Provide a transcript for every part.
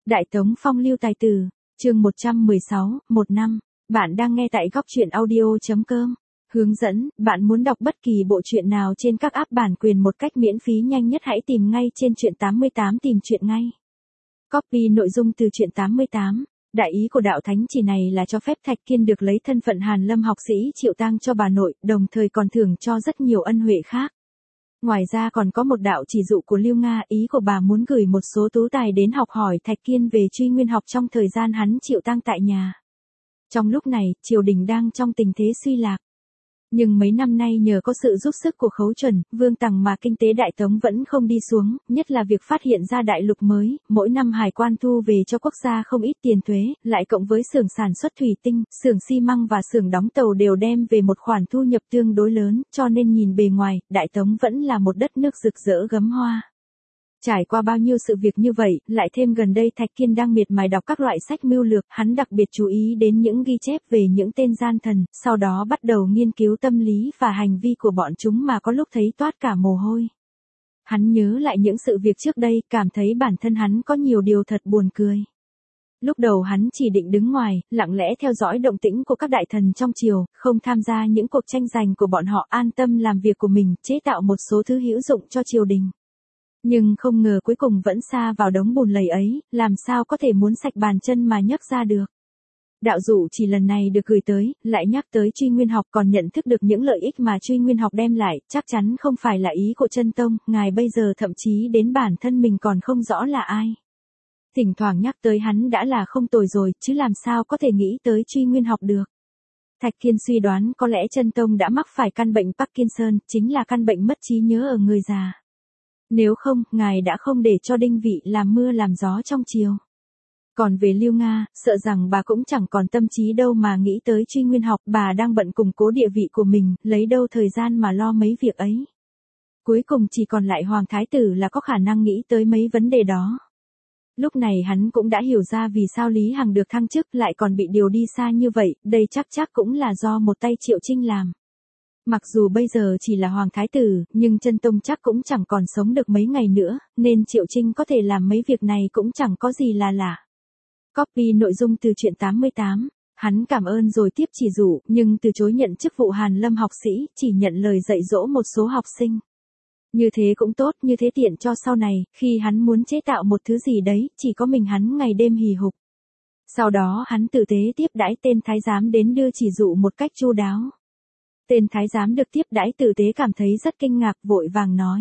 Đại Tống phong lưu tài tử, chương 116, một năm. Bạn đang nghe tại góc truyện audio.com. Hướng dẫn, bạn muốn đọc bất kỳ bộ truyện nào trên các app bản quyền một cách miễn phí nhanh nhất hãy tìm ngay trên truyện 88 tìm truyện ngay. Copy nội dung từ truyện 88. Đại ý của đạo thánh chỉ này là cho phép Thạch Kiên được lấy thân phận Hàn Lâm học sĩ chịu tang cho bà nội, đồng thời còn thưởng cho rất nhiều ân huệ khác. Ngoài ra còn có một đạo chỉ dụ của Lưu Nga, ý của bà muốn gửi một số tú tài đến học hỏi Thạch Kiên về truy nguyên học trong thời gian hắn chịu tang tại nhà. Trong lúc này, triều đình đang trong tình thế suy lạc. Nhưng mấy năm nay nhờ có sự giúp sức của Khấu Chuẩn, Vương Tằng mà kinh tế Đại Tống vẫn không đi xuống, nhất là việc phát hiện ra đại lục mới, mỗi năm hải quan thu về cho quốc gia không ít tiền thuế, lại cộng với xưởng sản xuất thủy tinh, xưởng xi măng và xưởng đóng tàu đều đem về một khoản thu nhập tương đối lớn, cho nên nhìn bề ngoài, Đại Tống vẫn là một đất nước rực rỡ gấm hoa. Trải qua bao nhiêu sự việc như vậy, lại thêm gần đây Thạch Kiên đang miệt mài đọc các loại sách mưu lược, hắn đặc biệt chú ý đến những ghi chép về những tên gian thần, sau đó bắt đầu nghiên cứu tâm lý và hành vi của bọn chúng mà có lúc thấy toát cả mồ hôi. Hắn nhớ lại những sự việc trước đây, cảm thấy bản thân hắn có nhiều điều thật buồn cười. Lúc đầu hắn chỉ định đứng ngoài, lặng lẽ theo dõi động tĩnh của các đại thần trong triều, không tham gia những cuộc tranh giành của bọn họ, an tâm làm việc của mình, chế tạo một số thứ hữu dụng cho triều đình. Nhưng không ngờ cuối cùng vẫn sa vào đống bùn lầy ấy, làm sao có thể muốn sạch bàn chân mà nhấc ra được. Đạo dụ chỉ lần này được gửi tới, lại nhắc tới truy nguyên học, còn nhận thức được những lợi ích mà truy nguyên học đem lại, chắc chắn không phải là ý của Chân Tông, ngài bây giờ thậm chí đến bản thân mình còn không rõ là ai. Thỉnh thoảng nhắc tới hắn đã là không tồi rồi, chứ làm sao có thể nghĩ tới truy nguyên học được. Thạch Kiên suy đoán có lẽ Chân Tông đã mắc phải căn bệnh Parkinson, chính là căn bệnh mất trí nhớ ở người già. Nếu không, ngài đã không để cho Đinh Vị làm mưa làm gió trong triều. Còn về Lưu Nga, sợ rằng bà cũng chẳng còn tâm trí đâu mà nghĩ tới truy nguyên học, bà đang bận củng cố địa vị của mình, lấy đâu thời gian mà lo mấy việc ấy. Cuối cùng chỉ còn lại Hoàng Thái Tử là có khả năng nghĩ tới mấy vấn đề đó. Lúc này hắn cũng đã hiểu ra vì sao Lý Hằng được thăng chức lại còn bị điều đi xa như vậy, đây chắc cũng là do một tay Triệu Trinh làm. Mặc dù bây giờ chỉ là Hoàng Thái Tử, nhưng Chân Tông chắc cũng chẳng còn sống được mấy ngày nữa, nên Triệu Trinh có thể làm mấy việc này cũng chẳng có gì là lạ. Copy nội dung từ truyện 88. Hắn cảm ơn rồi tiếp chỉ dụ, nhưng từ chối nhận chức vụ Hàn Lâm học sĩ, chỉ nhận lời dạy dỗ một số học sinh. Như thế cũng tốt, như thế tiện cho sau này, khi hắn muốn chế tạo một thứ gì đấy, chỉ có mình hắn ngày đêm hì hục. Sau đó hắn tử tế tiếp đãi tên thái giám đến đưa chỉ dụ một cách chu đáo. Tên thái giám được tiếp đãi tử tế cảm thấy rất kinh ngạc, vội vàng nói.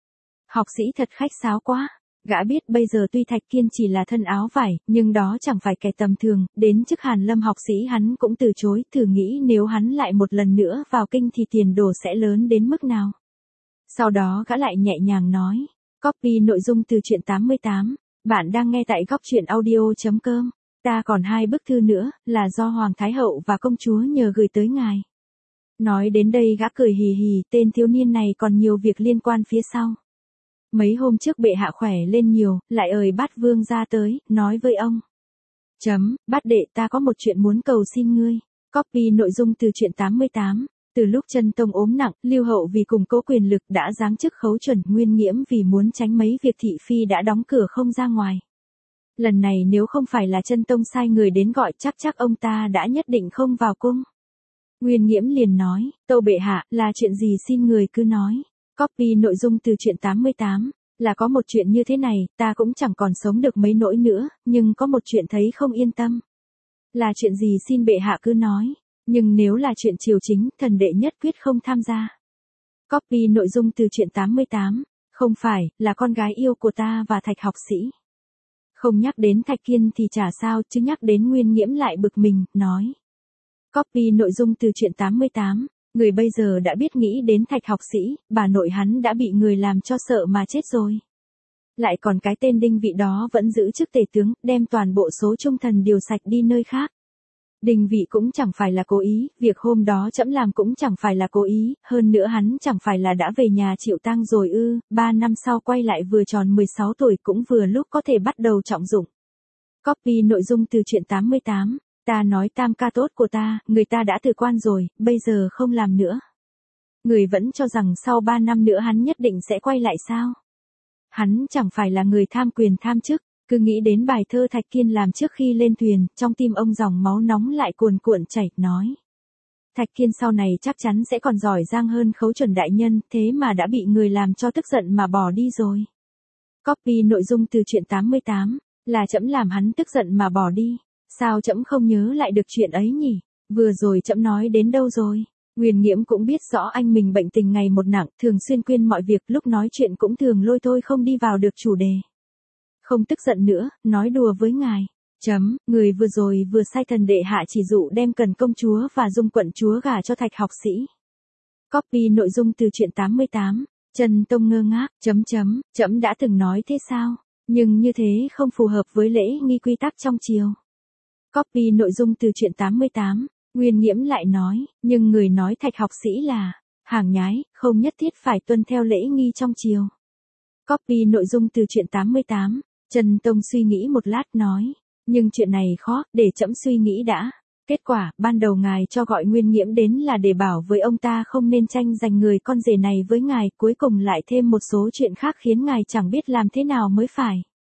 Học sĩ thật khách sáo quá. Gã biết bây giờ tuy Thạch Kiên chỉ là thân áo vải, nhưng đó chẳng phải kẻ tầm thường, đến chức Hàn Lâm học sĩ hắn cũng từ chối, thử nghĩ nếu hắn lại một lần nữa vào kinh thì tiền đồ sẽ lớn đến mức nào. Sau đó gã lại nhẹ nhàng nói. Copy nội dung từ truyện 88. Bạn đang nghe tại góc truyện audio.com. Ta còn 2 bức thư nữa, là do Hoàng Thái Hậu và công chúa nhờ gửi tới ngài. Nói đến đây gã cười hì hì, tên thiếu niên này còn nhiều việc liên quan phía sau. Mấy hôm trước bệ hạ khỏe lên nhiều, lại ời Bát Vương ra tới, nói với ông. Bát đệ ta có một chuyện muốn cầu xin ngươi. Copy nội dung từ truyện 88. Từ lúc Chân Tông ốm nặng, Lưu Hậu vì củng cố quyền lực đã giáng chức Khấu Chuẩn, Nguyên Nghiễm vì muốn tránh mấy việc thị phi đã đóng cửa không ra ngoài. Lần này nếu không phải là Chân Tông sai người đến gọi chắc ông ta đã nhất định không vào cung. Nguyên Nghiễm liền nói, tâu bệ hạ, là chuyện gì xin người cứ nói. Copy nội dung từ truyện 88, là có một chuyện như thế này, ta cũng chẳng còn sống được mấy nỗi nữa, nhưng có một chuyện thấy không yên tâm. Là chuyện gì xin bệ hạ cứ nói, nhưng nếu là chuyện triều chính, thần đệ nhất quyết không tham gia. Copy nội dung từ truyện 88, không phải, là con gái yêu của ta và Thạch học sĩ. Không nhắc đến Thạch Kiên thì chả sao, chứ nhắc đến Nguyên Nghiễm lại bực mình, nói. Copy nội dung từ truyện 88. Người bây giờ đã biết nghĩ đến Thạch học sĩ, bà nội hắn đã bị người làm cho sợ mà chết rồi. Lại còn cái tên Đinh Vị đó vẫn giữ chức tể tướng, đem toàn bộ số trung thần điều sạch đi nơi khác. Đinh Vị cũng chẳng phải là cố ý, việc hôm đó trẫm làm cũng chẳng phải là cố ý, hơn nữa hắn chẳng phải là đã về nhà chịu tang rồi ư, 3 năm sau quay lại vừa tròn 16 tuổi cũng vừa lúc có thể bắt đầu trọng dụng. Copy nội dung từ truyện 88. Ta nói tam ca tốt của ta, người ta đã từ quan rồi, bây giờ không làm nữa. Người vẫn cho rằng sau 3 năm nữa hắn nhất định sẽ quay lại sao? Hắn chẳng phải là người tham quyền tham chức, Cứ nghĩ đến bài thơ Thạch Kiên làm trước khi lên thuyền, trong tim ông dòng máu nóng lại cuồn cuộn chảy, nói. Thạch Kiên sau này chắc chắn sẽ còn giỏi giang hơn Khấu Chuẩn đại nhân, thế mà đã bị người làm cho tức giận mà bỏ đi rồi. Copy nội dung từ truyện 88, là trẫm làm hắn tức giận mà bỏ đi. Sao trẫm không nhớ lại được chuyện ấy nhỉ? Vừa rồi trẫm nói đến đâu rồi? Nguyên Nghiễm cũng biết rõ anh mình bệnh tình ngày một nặng, thường xuyên quên mọi việc, lúc nói chuyện cũng thường lôi thôi không đi vào được chủ đề. Không tức giận nữa, nói đùa với ngài. Người vừa rồi vừa sai thần đệ hạ chỉ dụ đem Cần công chúa và Dung quận chúa gả cho Thạch học sĩ. Copy nội dung từ truyện 88. Trần Tông ngơ ngác, trẫm đã từng nói thế sao? Nhưng như thế không phù hợp với lễ nghi quy tắc trong triều. Copy nội dung từ truyện 88. Nguyên Nghiễm lại nói, nhưng người nói Thạch học sĩ là hàng nhái, không nhất thiết phải tuân theo lễ nghi trong triều. Copy nội dung từ truyện 88. Trần Tông suy nghĩ một lát nói, nhưng chuyện này khó, để trẫm suy nghĩ đã. Kết quả, ban đầu ngài cho gọi Nguyên Nghiễm đến là để bảo với ông ta không nên tranh giành người con rể này với ngài, cuối cùng lại thêm một số chuyện khác khiến ngài chẳng biết làm thế nào mới phải.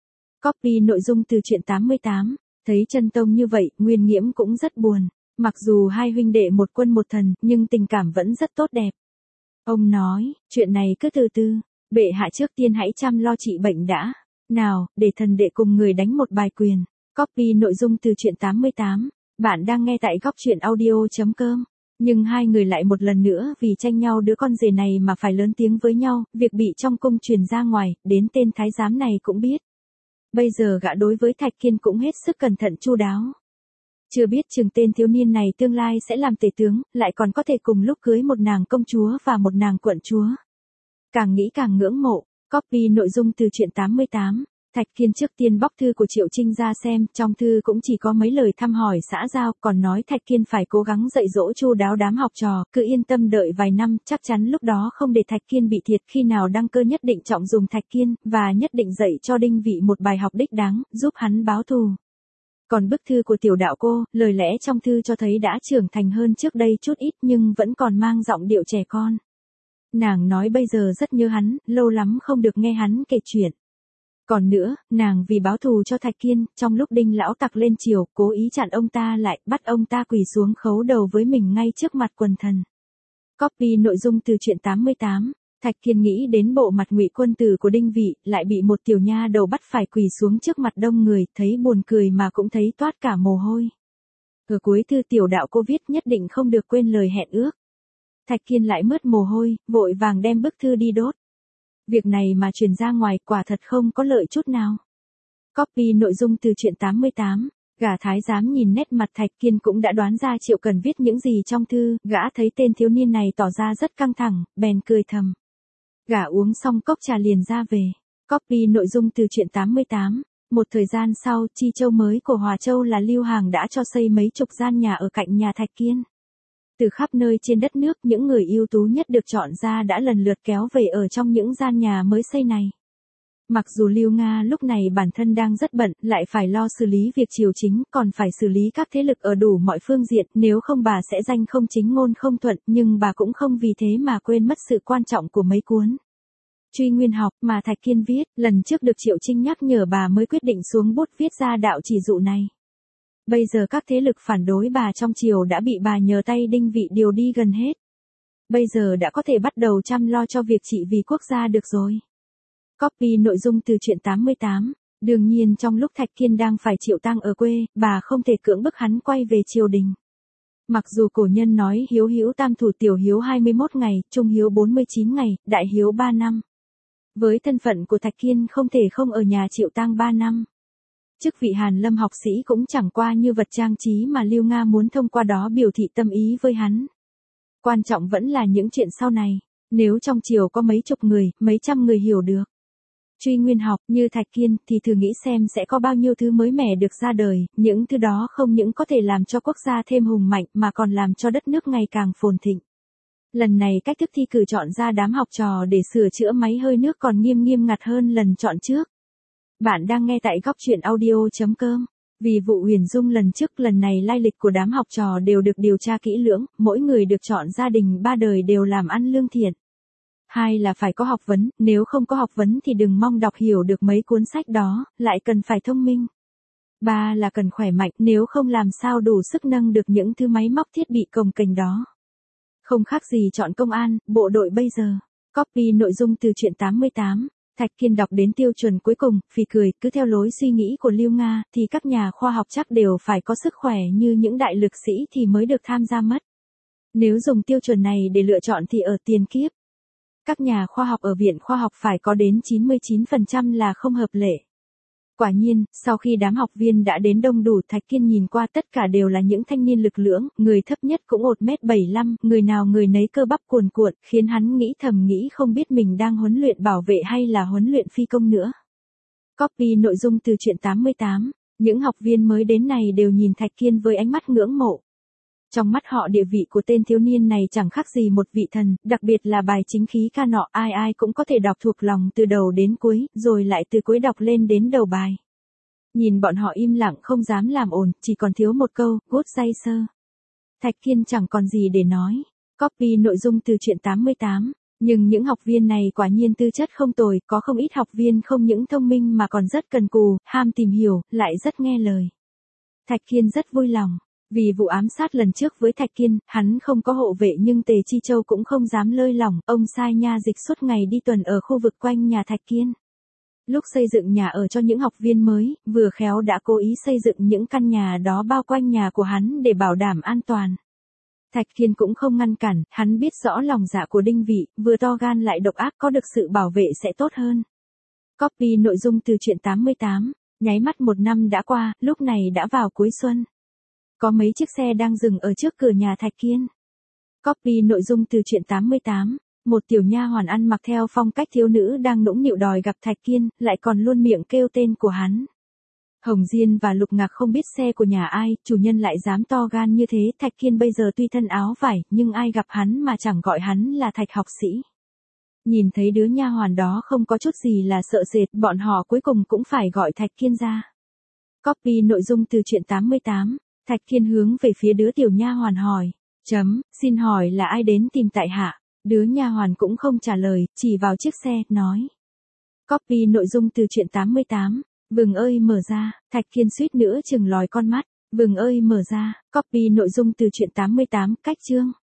Copy nội dung từ truyện 88. Thấy Trần Tông như vậy, Nguyên Nghiễm cũng rất buồn. Mặc dù hai huynh đệ một quân một thần, nhưng tình cảm vẫn rất tốt đẹp. Ông nói, chuyện này cứ từ từ, bệ hạ trước tiên hãy chăm lo trị bệnh đã. Nào, để thần đệ cùng người đánh một bài quyền. Copy nội dung từ truyện 88. Bạn đang nghe tại góc truyện audio.com. Nhưng hai người lại một lần nữa vì tranh nhau đứa con rể này mà phải lớn tiếng với nhau, việc bị trong cung truyền ra ngoài, đến tên thái giám này cũng biết. Bây giờ gã đối với Thạch Kiên cũng hết sức cẩn thận chu đáo. Chưa biết chừng tên thiếu niên này tương lai sẽ làm tể tướng, lại còn có thể cùng lúc cưới một nàng công chúa và một nàng quận chúa. Càng nghĩ càng ngưỡng mộ. Copy nội dung từ truyện 88. Thạch Kiên trước tiên bóc thư của Triệu Trinh ra xem, trong thư cũng chỉ có mấy lời thăm hỏi xã giao, còn nói Thạch Kiên phải cố gắng dạy dỗ chu đáo đám học trò, cứ yên tâm đợi vài năm, chắc chắn lúc đó không để Thạch Kiên bị thiệt, khi nào đăng cơ nhất định trọng dùng Thạch Kiên, và nhất định dạy cho Đinh Vị một bài học đích đáng, giúp hắn báo thù. Còn bức thư của tiểu đạo cô, lời lẽ trong thư cho thấy đã trưởng thành hơn trước đây chút ít nhưng vẫn còn mang giọng điệu trẻ con. Nàng nói bây giờ rất nhớ hắn, lâu lắm không được nghe hắn kể chuyện. Còn nữa, nàng vì báo thù cho Thạch Kiên, trong lúc Đinh lão tặc lên triều, cố ý chặn ông ta lại, bắt ông ta quỳ xuống khấu đầu với mình ngay trước mặt quần thần. Copy nội dung từ truyện 88. Thạch Kiên nghĩ đến bộ mặt ngụy quân tử của Đinh Vị, lại bị một tiểu nha đầu bắt phải quỳ xuống trước mặt đông người, thấy buồn cười mà cũng thấy toát cả mồ hôi. Ở cuối thư tiểu đạo cô viết nhất định không được quên lời hẹn ước. Thạch Kiên lại mướt mồ hôi, vội vàng đem bức thư đi đốt. Việc này mà truyền ra ngoài quả thật không có lợi chút nào. Copy nội dung từ truyện 88. Gã thái giám nhìn nét mặt Thạch Kiên cũng đã đoán ra Triệu Cần viết những gì trong thư, gã thấy tên thiếu niên này tỏ ra rất căng thẳng, bèn cười thầm. Gã uống xong cốc trà liền ra về. Copy nội dung từ truyện 88. Một thời gian sau, chi châu mới của Hòa Châu là Lưu Hàng đã cho xây mấy chục gian nhà ở cạnh nhà Thạch Kiên. Từ khắp nơi trên đất nước, những người ưu tú nhất được chọn ra đã lần lượt kéo về ở trong những gian nhà mới xây này. Mặc dù Lưu Nga lúc này bản thân đang rất bận, lại phải lo xử lý việc triều chính, còn phải xử lý các thế lực ở đủ mọi phương diện, nếu không bà sẽ danh không chính ngôn không thuận, nhưng bà cũng không vì thế mà quên mất sự quan trọng của mấy cuốn Truy Nguyên học mà Thạch Kiên viết, lần trước được Triệu Trinh nhắc nhở bà mới quyết định xuống bút viết ra đạo chỉ dụ này. Bây giờ các thế lực phản đối bà trong triều đã bị bà nhờ tay Đinh Vị điều đi gần hết. Bây giờ đã có thể bắt đầu chăm lo cho việc trị vì quốc gia được rồi. Copy nội dung từ truyện 88. Đương nhiên trong lúc Thạch Kiên đang phải chịu tang ở quê, bà không thể cưỡng bức hắn quay về triều đình. Mặc dù cổ nhân nói hiếu hữu tam thủ, tiểu hiếu 21 ngày, trung hiếu 49 ngày, đại hiếu 3 năm. Với thân phận của Thạch Kiên không thể không ở nhà chịu tang 3 năm. Chức vị Hàn Lâm học sĩ cũng chẳng qua như vật trang trí mà Lưu Nga muốn thông qua đó biểu thị tâm ý với hắn. Quan trọng vẫn là những chuyện sau này, nếu trong triều có mấy chục người, mấy trăm người hiểu được Truy Nguyên học như Thạch Kiên thì thử nghĩ xem sẽ có bao nhiêu thứ mới mẻ được ra đời, những thứ đó không những có thể làm cho quốc gia thêm hùng mạnh mà còn làm cho đất nước ngày càng phồn thịnh. Lần này cách thức thi cử chọn ra đám học trò để sửa chữa máy hơi nước còn nghiêm ngặt hơn lần chọn trước. Bạn đang nghe tại góc truyện audio.com. Vì vụ Huyền Dung lần trước, lần này lai lịch của đám học trò đều được điều tra kỹ lưỡng, mỗi người được chọn gia đình 3 đời đều làm ăn lương thiện. Hai là phải có học vấn, nếu không có học vấn thì đừng mong đọc hiểu được mấy cuốn sách đó, lại cần phải thông minh. Ba là cần khỏe mạnh, nếu không làm sao đủ sức nâng được những thứ máy móc thiết bị cồng kềnh đó. Không khác gì chọn công an, bộ đội bây giờ. Copy nội dung từ truyện 88. Thạch Kiên đọc đến tiêu chuẩn cuối cùng, phì cười, cứ theo lối suy nghĩ của Lưu Nga, thì các nhà khoa học chắc đều phải có sức khỏe như những đại lực sĩ thì mới được tham gia mất. Nếu dùng tiêu chuẩn này để lựa chọn thì ở tiền kiếp, các nhà khoa học ở viện khoa học phải có đến 99% là không hợp lệ. Quả nhiên, sau khi đám học viên đã đến đông đủ, Thạch Kiên nhìn qua tất cả đều là những thanh niên lực lưỡng, người thấp nhất cũng 1m75, người nào người nấy cơ bắp cuồn cuộn, khiến hắn nghĩ không biết mình đang huấn luyện bảo vệ hay là huấn luyện phi công nữa. Copy nội dung từ truyện 88. Những học viên mới đến này đều nhìn Thạch Kiên với ánh mắt ngưỡng mộ. Trong mắt họ địa vị của tên thiếu niên này chẳng khác gì một vị thần, đặc biệt là bài chính khí ca nọ ai ai cũng có thể đọc thuộc lòng từ đầu đến cuối, rồi lại từ cuối đọc lên đến đầu bài. Nhìn bọn họ im lặng không dám làm ồn, chỉ còn thiếu một câu, good say sir. Thạch Kiên chẳng còn gì để nói. Copy nội dung từ truyện 88. Nhưng những học viên này quả nhiên tư chất không tồi, có không ít học viên không những thông minh mà còn rất cần cù, ham tìm hiểu, lại rất nghe lời. Thạch Kiên rất vui lòng. Vì vụ ám sát lần trước với Thạch Kiên, hắn không có hộ vệ nhưng Tề Chi Châu cũng không dám lơi lỏng, ông sai nha dịch suốt ngày đi tuần ở khu vực quanh nhà Thạch Kiên. Lúc xây dựng nhà ở cho những học viên mới, vừa khéo đã cố ý xây dựng những căn nhà đó bao quanh nhà của hắn để bảo đảm an toàn. Thạch Kiên cũng không ngăn cản, hắn biết rõ lòng dạ của Đinh Vị, vừa to gan lại độc ác, có được sự bảo vệ sẽ tốt hơn. Copy nội dung từ truyện 88. Nháy mắt một năm đã qua, lúc này đã vào cuối xuân. Có mấy chiếc xe đang dừng ở trước cửa nhà Thạch Kiên. Copy nội dung từ truyện 88. Một tiểu nha hoàn ăn mặc theo phong cách thiếu nữ đang nũng nịu đòi gặp Thạch Kiên, lại còn luôn miệng kêu tên của hắn. Hồng Diên và Lục Ngạc không biết xe của nhà ai, chủ nhân lại dám to gan như thế. Thạch Kiên bây giờ tuy thân áo vải, nhưng ai gặp hắn mà chẳng gọi hắn là Thạch học sĩ. Nhìn thấy đứa nha hoàn đó không có chút gì là sợ sệt, bọn họ cuối cùng cũng phải gọi Thạch Kiên ra. Copy nội dung từ truyện 88. Thạch Kiên hướng về phía đứa tiểu nha hoàn hỏi. Xin hỏi là ai đến tìm tại hạ? Đứa nha hoàn cũng không trả lời, chỉ vào chiếc xe, nói. Copy nội dung từ truyện 88. Vừng ơi mở ra, Thạch Kiên suýt nữa chừng lòi con mắt. Vừng ơi mở ra, copy nội dung từ truyện 88, cách chương.